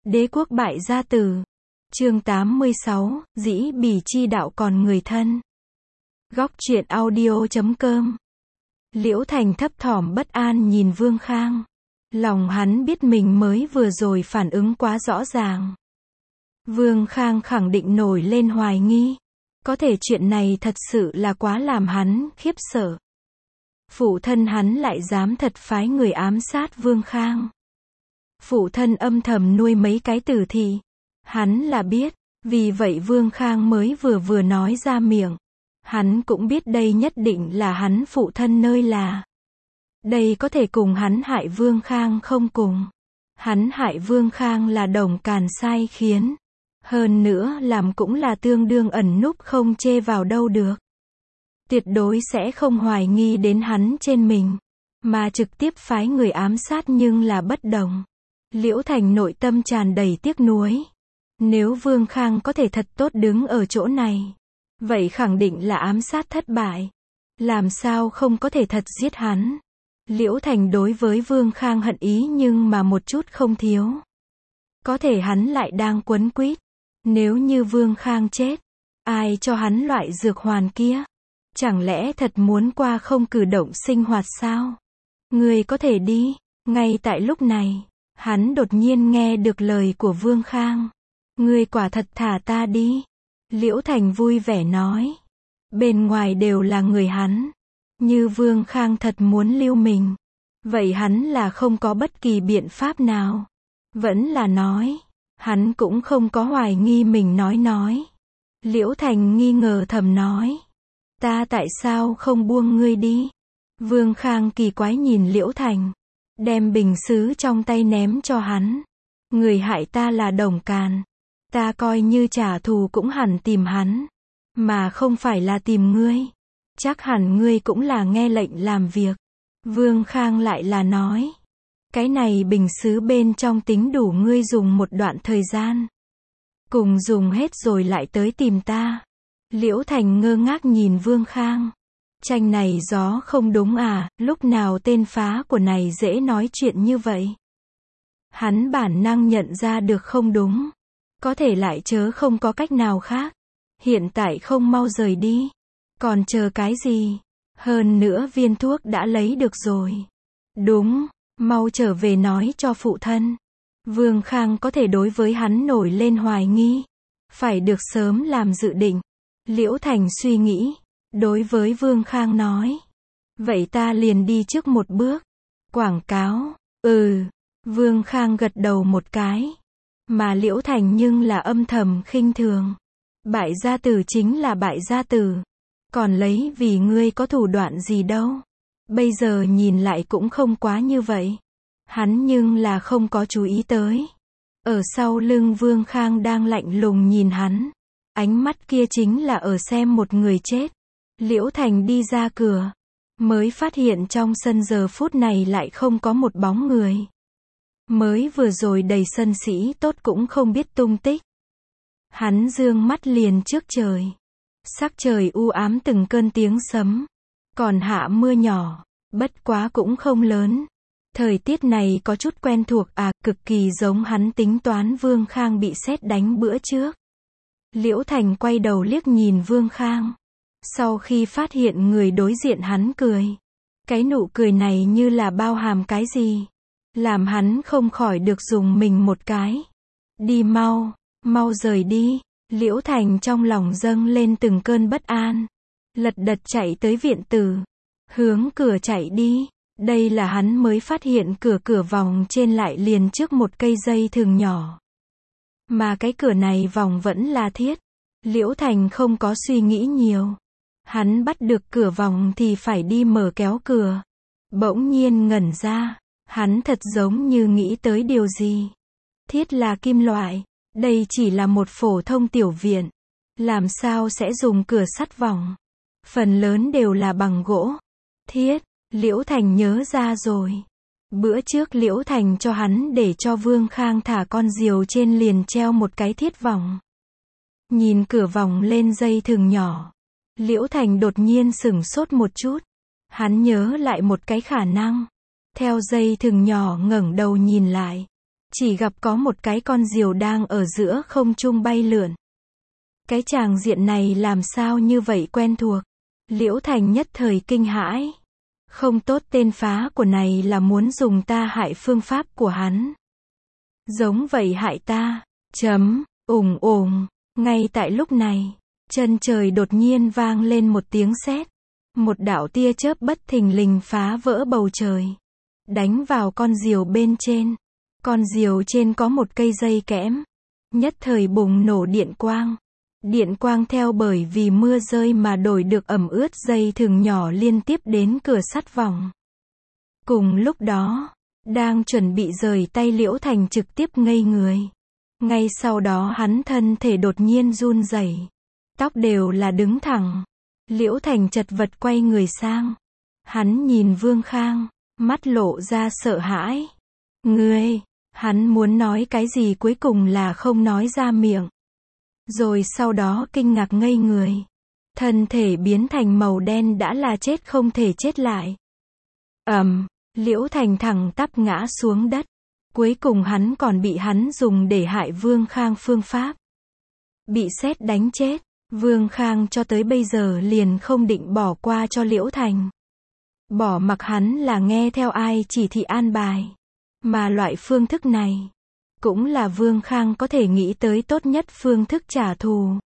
Đế quốc bại gia tử. Chương 86, dĩ bỉ chi đạo còn người thân. Góc truyện audio.com. Liễu Thành thấp thỏm bất an nhìn Vương Khang. Lòng hắn biết mình mới vừa rồi phản ứng quá rõ ràng. Vương Khang khẳng định nổi lên hoài nghi. Có thể chuyện này thật sự là quá làm hắn khiếp sợ. Phụ thân hắn lại dám thật phái người ám sát Vương Khang. Phụ thân âm thầm nuôi mấy cái tử thị. Hắn là biết, vì vậy Vương Khang mới vừa nói ra miệng. Hắn cũng biết đây nhất định là hắn phụ thân nơi là. Đây có thể cùng hắn hại Vương Khang không cùng. Hắn hại Vương Khang là đồng càn sai khiến. Hơn nữa làm cũng là tương đương ẩn núp không chê vào đâu được. Tuyệt đối sẽ không hoài nghi đến hắn trên mình. Mà trực tiếp phái người ám sát nhưng là bất đồng. Liễu Thành nội tâm tràn đầy tiếc nuối. Nếu Vương Khang có thể thật tốt đứng ở chỗ này, vậy khẳng định là ám sát thất bại. Làm sao không có thể thật giết hắn. Liễu Thành đối với Vương Khang hận ý nhưng mà một chút không thiếu. Có thể hắn lại đang quấn quýt. Nếu như Vương Khang chết, ai cho hắn loại dược hoàn kia? Chẳng lẽ thật muốn qua không cử động sinh hoạt sao? Người có thể đi. Ngay tại lúc này, hắn đột nhiên nghe được lời của Vương Khang. Ngươi quả thật thả ta đi. Liễu Thành vui vẻ nói. Bên ngoài đều là người hắn. Như Vương Khang thật muốn lưu mình. Vậy hắn là không có bất kỳ biện pháp nào. Vẫn là nói. Hắn cũng không có hoài nghi mình nói. Liễu Thành nghi ngờ thầm nói. Ta tại sao không buông ngươi đi? Vương Khang kỳ quái nhìn Liễu Thành. Đem bình sứ trong tay ném cho hắn. Người hại ta là Đồng Càn. Ta coi như trả thù cũng hẳn tìm hắn. Mà không phải là tìm ngươi. Chắc hẳn ngươi cũng là nghe lệnh làm việc. Vương Khang lại là nói. Cái này bình sứ bên trong tính đủ ngươi dùng một đoạn thời gian. Cùng dùng hết rồi lại tới tìm ta. Liễu Thành ngơ ngác nhìn Vương Khang. Tranh này gió không đúng à, lúc nào tên phá của này dễ nói chuyện như vậy. Hắn bản năng nhận ra được không đúng. Có thể lại chớ không có cách nào khác. Hiện tại không mau rời đi. Còn chờ cái gì? Hơn nữa viên thuốc đã lấy được rồi. Đúng, mau trở về nói cho phụ thân. Vương Khang có thể đối với hắn nổi lên hoài nghi. Phải được sớm làm dự định. Liễu Thành suy nghĩ. Đối với Vương Khang nói. Vậy ta liền đi trước một bước. Quảng cáo. Vương Khang gật đầu một cái. Mà Liễu Thành nhưng là âm thầm khinh thường. Bại gia tử chính là bại gia tử. Còn lấy vì ngươi có thủ đoạn gì đâu. Bây giờ nhìn lại cũng không quá như vậy. Hắn nhưng là không có chú ý tới. Ở sau lưng Vương Khang đang lạnh lùng nhìn hắn. Ánh mắt kia chính là ở xem một người chết. Liễu Thành đi ra cửa. Mới phát hiện trong sân giờ phút này lại không có một bóng người. Mới vừa rồi đầy sân sĩ tốt cũng không biết tung tích. Hắn dương mắt liền trước trời. Sắc trời u ám từng cơn tiếng sấm. Còn hạ mưa nhỏ. Bất quá cũng không lớn. Thời tiết này có chút quen thuộc cực kỳ giống hắn tính toán Vương Khang bị sét đánh bữa trước. Liễu Thành quay đầu liếc nhìn Vương Khang. Sau khi phát hiện người đối diện hắn cười. Cái nụ cười này như là bao hàm cái gì. Làm hắn không khỏi được dùng mình một cái. Đi mau, mau rời đi. Liễu Thành trong lòng dâng lên từng cơn bất an. Lật đật chạy tới viện tử. Hướng cửa chạy đi. Đây là hắn mới phát hiện cửa vòng trên lại liền trước một cây dây thừng nhỏ. Mà cái cửa này vòng vẫn là thiết. Liễu Thành không có suy nghĩ nhiều. Hắn bắt được cửa vòng thì phải đi mở kéo cửa. Bỗng nhiên ngẩn ra. Hắn thật giống như nghĩ tới điều gì. Thiết là kim loại. Đây chỉ là một phổ thông tiểu viện. Làm sao sẽ dùng cửa sắt vòng. Phần lớn đều là bằng gỗ. Thiết. Liễu Thành nhớ ra rồi. Bữa trước Liễu Thành cho hắn để cho Vương Khang thả con diều trên liền treo một cái thiết vòng. Nhìn cửa vòng lên dây thừng nhỏ. Liễu Thành đột nhiên sửng sốt một chút. Hắn nhớ lại một cái khả năng. Theo dây thừng nhỏ ngẩng đầu nhìn lại. chỉ gặp có một cái con diều đang ở giữa không trung bay lượn. Cái tràng diện này làm sao như vậy quen thuộc. Liễu Thành nhất thời kinh hãi. Không tốt, tên phá của này là muốn dùng ta hại phương pháp của hắn. Giống vậy hại ta. Ùng ùng. Ngay tại lúc này, chân trời đột nhiên vang lên một tiếng sét. Một đạo tia chớp bất thình lình phá vỡ bầu trời, đánh vào con diều bên trên. Con diều trên có một cây dây kẽm. Nhất thời bùng nổ điện quang. Điện quang theo bởi vì mưa rơi mà đổi được ẩm ướt dây thừng nhỏ liên tiếp đến cửa sắt vòng. Cùng lúc đó, đang chuẩn bị rời tay Liễu Thành trực tiếp ngây người. Ngay sau đó hắn thân thể đột nhiên run rẩy, tóc đều là đứng thẳng. Liễu Thành chật vật quay người sang. Hắn nhìn Vương Khang, mắt lộ ra sợ hãi. Ngươi, hắn muốn nói cái gì cuối cùng là không nói ra miệng. Rồi sau đó kinh ngạc ngây người. Thân thể biến thành màu đen đã là chết không thể chết lại. Liễu Thành thẳng tắp ngã xuống đất. Cuối cùng hắn còn bị hắn dùng để hại Vương Khang phương pháp. Bị sét đánh chết. Vương Khang cho tới bây giờ liền không định bỏ qua cho Liễu Thành. Bỏ mặc hắn là nghe theo ai chỉ thị an bài. Mà loại phương thức này, cũng là Vương Khang có thể nghĩ tới tốt nhất phương thức trả thù.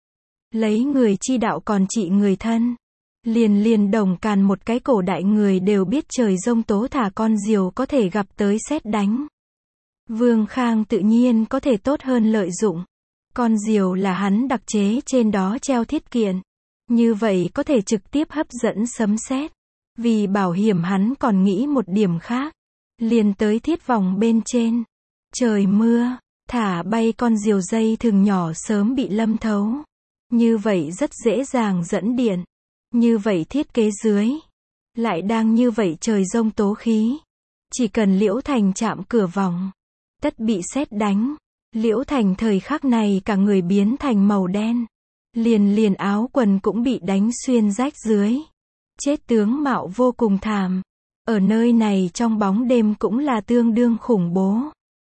Lấy người chi đạo còn trị người thân. Liền đồng càn một cái cổ đại người đều biết trời giông tố thả con diều có thể gặp tới sét đánh. Vương Khang tự nhiên có thể tốt hơn lợi dụng. Con diều là hắn đặc chế trên đó treo thiết kiện. Như vậy có thể trực tiếp hấp dẫn sấm sét. Vì bảo hiểm hắn còn nghĩ một điểm khác. Liền tới thiết vòng bên trên. Trời mưa, thả bay con diều dây thừng nhỏ sớm bị lâm thấu. Như vậy rất dễ dàng dẫn điện. Như vậy thiết kế dưới. Lại đang như vậy trời giông tố khí. Chỉ cần Liễu Thành chạm cửa vòng. Tất bị sét đánh. Liễu Thành thời khắc này cả người biến thành màu đen. Liền áo quần cũng bị đánh xuyên rách dưới. Chết tướng mạo vô cùng thảm. Ở nơi này trong bóng đêm cũng là tương đương khủng bố.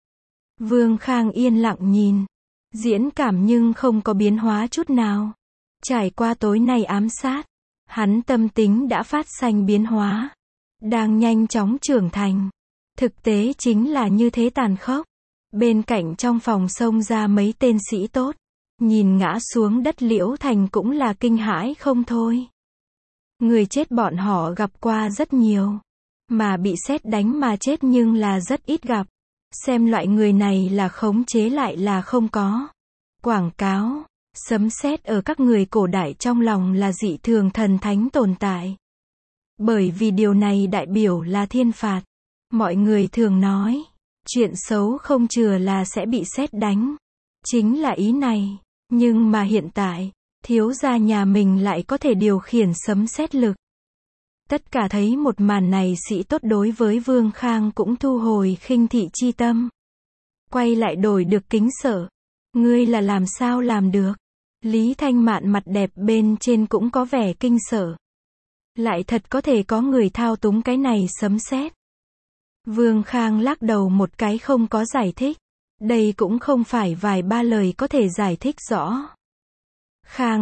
Vương Khang yên lặng nhìn. Diễn cảm nhưng không có biến hóa chút nào. Trải qua tối nay ám sát. Hắn tâm tính đã phát sinh biến hóa. Đang nhanh chóng trưởng thành. Thực tế chính là như thế tàn khốc. Bên cạnh trong phòng xông ra mấy tên sĩ tốt. Nhìn ngã xuống đất Liễu Thành cũng là kinh hãi không thôi. Người chết bọn họ gặp qua rất nhiều. Mà bị sét đánh mà chết nhưng là rất ít gặp. Xem loại người này là khống chế lại là không có. Quảng cáo, sấm sét ở các người cổ đại trong lòng là dị thường thần thánh tồn tại. Bởi vì điều này đại biểu là thiên phạt. Mọi người thường nói, chuyện xấu không chừa là sẽ bị sét đánh. Chính là ý này. Nhưng mà hiện tại, thiếu gia nhà mình lại có thể điều khiển sấm sét lực. Tất cả thấy một màn này sĩ tốt đối với Vương Khang cũng thu hồi khinh thị chi tâm. Quay lại đổi được kính sợ. Ngươi là làm sao làm được? Lý Thanh Mạn mặt đẹp bên trên cũng có vẻ kinh sợ. Lại thật có thể có người thao túng cái này sấm sét. Vương Khang lắc đầu một cái không có giải thích. Đây cũng không phải vài ba lời có thể giải thích rõ. Khang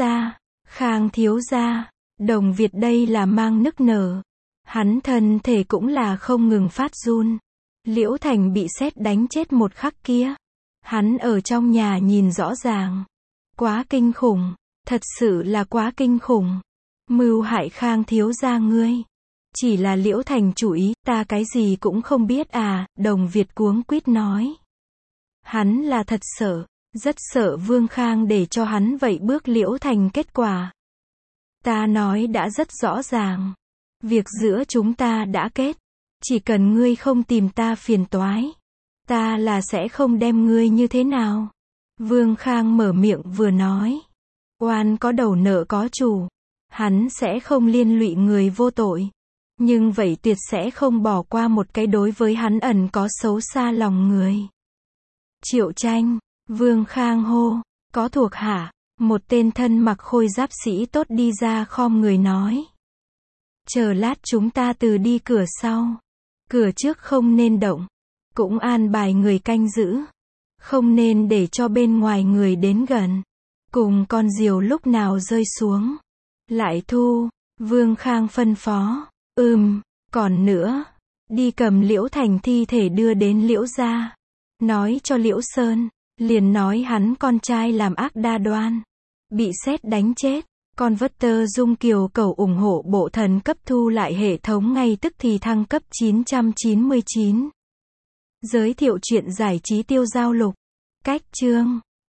thiếu gia, Đồng Việt đây là mang nức nở. Hắn thân thể cũng là không ngừng phát run. Liễu Thành bị sét đánh chết một khắc kia. Hắn ở trong nhà nhìn rõ ràng. Quá kinh khủng, thật sự là quá kinh khủng. Mưu hại Khang thiếu gia ngươi. Chỉ là Liễu Thành chủ ý, ta cái gì cũng không biết à, Đồng Việt cuống quýt nói. Hắn là thật sợ, rất sợ Vương Khang để cho hắn vậy bước Liễu Thành kết quả. Ta nói đã rất rõ ràng. Việc giữa chúng ta đã kết. Chỉ cần ngươi không tìm ta phiền toái. Ta là sẽ không đem ngươi như thế nào. Vương Khang mở miệng vừa nói. Oan có đầu nợ có chủ. Hắn sẽ không liên lụy người vô tội. Nhưng vậy tuyệt sẽ không bỏ qua một cái đối với hắn ẩn có xấu xa lòng người. Triệu Tranh, Vương Khang hô, có thuộc hạ. Một tên thân mặc khôi giáp sĩ tốt đi ra khom người nói. Chờ lát chúng ta từ đi cửa sau. Cửa trước không nên động. cũng an bài người canh giữ. Không nên để cho bên ngoài người đến gần. Cùng con diều lúc nào rơi xuống. Lại thu, Vương Khang phân phó. Còn nữa. Đi cầm Liễu Thành thi thể đưa đến Liễu gia. Nói cho Liễu Sơn. Liền nói hắn con trai làm ác đa đoan. Bị sét đánh chết. Con Vất Dung Kiều cầu ủng hộ bộ thần cấp thu lại hệ thống ngay tức thì thăng cấp 999. Giới thiệu truyện giải trí tiêu giao lục. Cách chương